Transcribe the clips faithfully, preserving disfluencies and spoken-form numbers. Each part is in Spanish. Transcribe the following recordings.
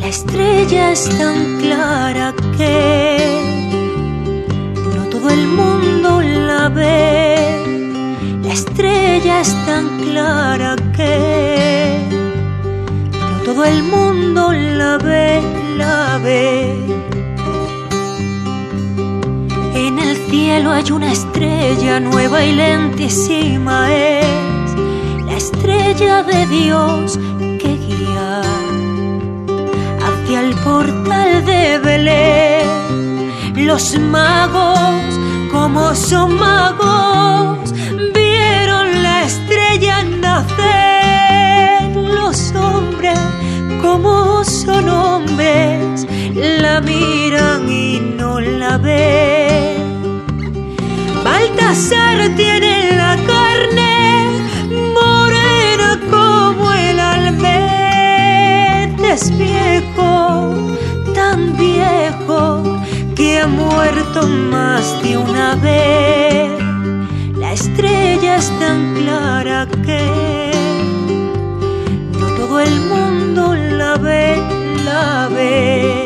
estrella es tan clara que no todo el mundo la ve. La estrella es tan clara que no todo el mundo la ve, la ve. En el cielo hay una estrella nueva y lentísima, es la estrella de Dios que guía hacia el portal de Belén. Los magos, como son magos, vieron la estrella nacer. Los hombres, como son hombres, la miran y no la ven. Baltasar tiene la carne morena como el almendro. Es viejo, tan viejo, que ha muerto más de una vez. La estrella es tan clara que no todo el mundo la ve, la ve.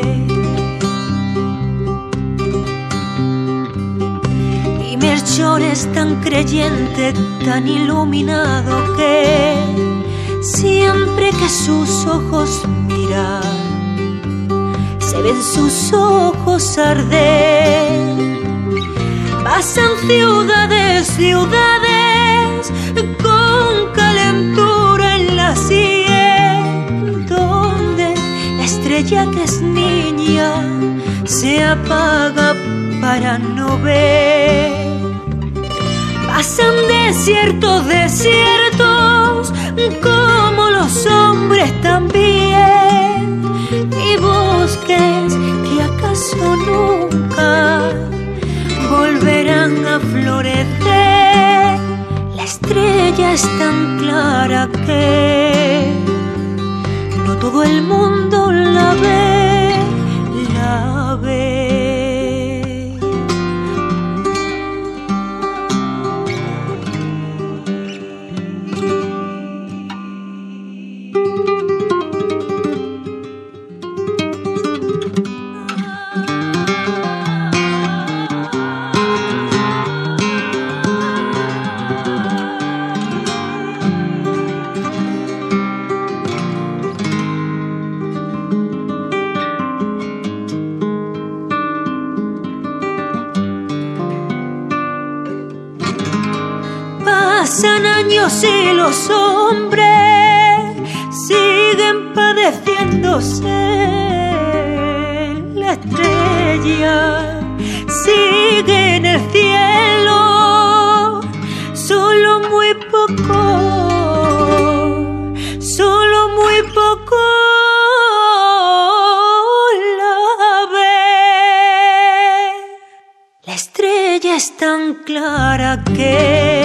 Y Melchor es tan creyente, tan iluminado, que siempre que sus ojos miran, se ven sus ojos arder. Pasan ciudades, ciudades, con calentura en la sien, donde la estrella que es niña se apaga para no ver. Pasan desiertos, desiertos, como los hombres también, y bosques que acaso nunca volverán a florecer. La estrella es tan clara que no todo el mundo la ve, la ve. Pasan años y los hombres siguen padeciéndose. La estrella sigue en el cielo, solo muy poco, solo muy poco la ve. La estrella es tan clara que